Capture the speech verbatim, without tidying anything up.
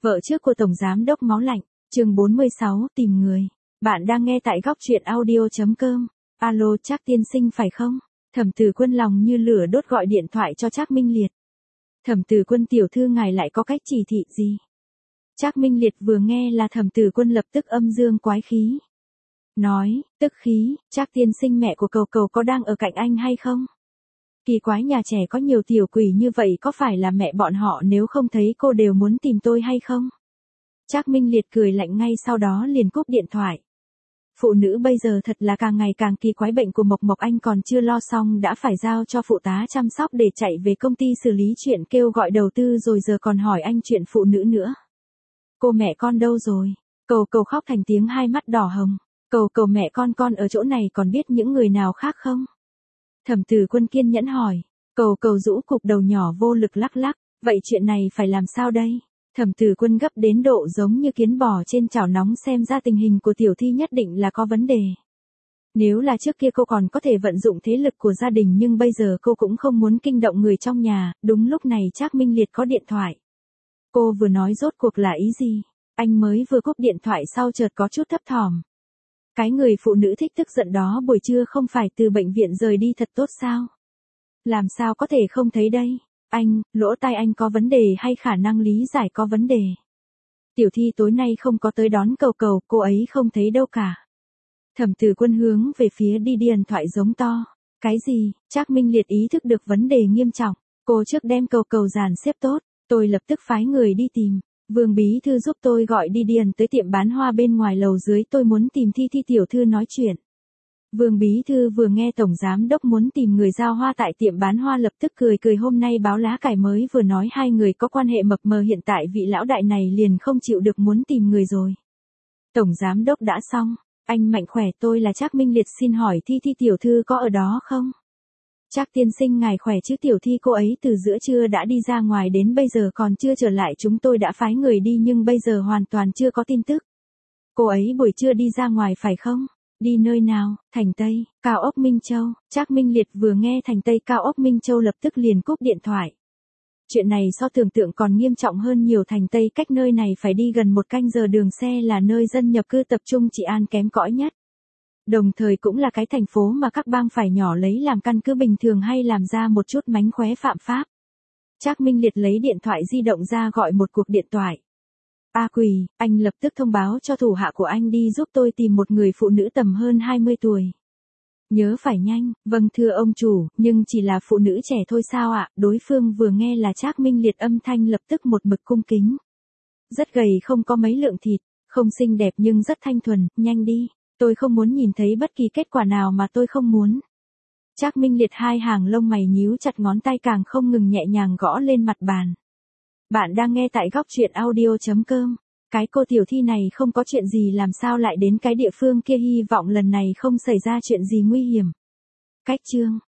Vợ trước của Tổng Giám đốc Máu Lạnh, chương bốn mươi sáu, tìm người. Bạn đang nghe tại góc truyện audio.com. Alo, Trác tiên sinh phải không? Thẩm Từ Quân lòng như lửa đốt gọi điện thoại cho Trác Minh Liệt. Thẩm Từ Quân tiểu thư ngài lại có cách chỉ thị gì? Trác Minh Liệt vừa nghe là Thẩm Từ Quân lập tức âm dương quái khí. Nói, tức khí, Trác tiên sinh mẹ của Cầu Cầu có đang ở cạnh anh hay không? Kỳ quái nhà trẻ có nhiều tiểu quỷ như vậy có phải là mẹ bọn họ nếu không thấy cô đều muốn tìm tôi hay không? Trác Minh Liệt cười lạnh ngay sau đó liền cúp điện thoại. Phụ nữ bây giờ thật là càng ngày càng kỳ quái, bệnh của Mộc Mộc Anh còn chưa lo xong đã phải giao cho phụ tá chăm sóc để chạy về công ty xử lý chuyện kêu gọi đầu tư rồi giờ còn hỏi anh chuyện phụ nữ nữa. Cô mẹ con đâu rồi? Cầu Cầu khóc thành tiếng hai mắt đỏ hồng. Cầu Cầu mẹ con con ở chỗ này còn biết những người nào khác không? Thẩm Từ Quân kiên nhẫn hỏi. Cầu Cầu rũ cục đầu nhỏ vô lực lắc lắc, vậy chuyện này phải làm sao đây? Thẩm Từ Quân gấp đến độ giống như kiến bò trên chảo nóng, xem ra tình hình của tiểu thi nhất định là có vấn đề. Nếu là trước kia cô còn có thể vận dụng thế lực của gia đình, nhưng bây giờ cô cũng không muốn kinh động người trong nhà. Đúng lúc này Trác Minh Liệt có điện thoại. Cô vừa nói rốt cuộc là ý gì? Anh mới vừa cúp điện thoại sau chợt có chút thấp thỏm. Cái người phụ nữ thích tức giận đó buổi trưa không phải từ bệnh viện rời đi thật tốt sao? Làm sao có thể không thấy đây? Anh, lỗ tai anh có vấn đề hay khả năng lý giải có vấn đề? Tiểu thi tối nay không có tới đón Cầu Cầu, cô ấy không thấy đâu cả. Thẩm Từ Quân hướng về phía đi điện thoại giống to. Cái gì? Trác Minh Liệt ý thức được vấn đề nghiêm trọng. Cô trước đem Cầu Cầu dàn xếp tốt, tôi lập tức phái người đi tìm. Vương bí thư giúp tôi gọi đi điền tới tiệm bán hoa bên ngoài lầu dưới, tôi muốn tìm Thi Thi tiểu thư nói chuyện. Vương bí thư vừa nghe tổng giám đốc muốn tìm người giao hoa tại tiệm bán hoa lập tức cười cười, hôm nay báo lá cải mới vừa nói hai người có quan hệ mập mờ, hiện tại vị lão đại này liền không chịu được muốn tìm người rồi. Tổng giám đốc đã xong, anh Mạnh khỏe, tôi là Trác Minh Liệt, xin hỏi Thi Thi tiểu thư có ở đó không? Trác tiên sinh ngài khỏe chứ? Tiểu thi cô ấy từ giữa trưa đã đi ra ngoài đến bây giờ còn chưa trở lại, chúng tôi đã phái người đi nhưng bây giờ hoàn toàn chưa có tin tức. Cô ấy buổi trưa đi ra ngoài phải không? Đi nơi nào? Thành Tây, Cao ốc Minh Châu. Trác Minh Liệt vừa nghe Thành Tây, Cao ốc Minh Châu lập tức liền cúp điện thoại. Chuyện này so tưởng tượng còn nghiêm trọng hơn nhiều. Thành Tây cách nơi này phải đi gần một canh giờ đường xe, là nơi dân nhập cư tập trung, trị an kém cỏi nhất. Đồng thời cũng là cái thành phố mà các bang phải nhỏ lấy làm căn cứ bình thường hay làm ra một chút mánh khóe phạm pháp. Trác Minh Liệt lấy điện thoại di động ra gọi một cuộc điện thoại. A Quỳ, anh lập tức thông báo cho thủ hạ của anh đi giúp tôi tìm một người phụ nữ tầm hơn hai mươi tuổi. Nhớ phải nhanh. Vâng thưa ông chủ, nhưng chỉ là phụ nữ trẻ thôi sao ạ? Đối phương vừa nghe là Trác Minh Liệt âm thanh lập tức một mực cung kính. Rất gầy, không có mấy lượng thịt, không xinh đẹp nhưng rất thanh thuần, nhanh đi. Tôi không muốn nhìn thấy bất kỳ kết quả nào mà tôi không muốn. Trác Minh Liệt hai hàng lông mày nhíu chặt, ngón tay càng không ngừng nhẹ nhàng gõ lên mặt bàn. Bạn đang nghe tại góc truyện audio.com. Cái cô tiểu thi này không có chuyện gì làm sao lại đến cái địa phương kia, hy vọng lần này không xảy ra chuyện gì nguy hiểm. Cách chương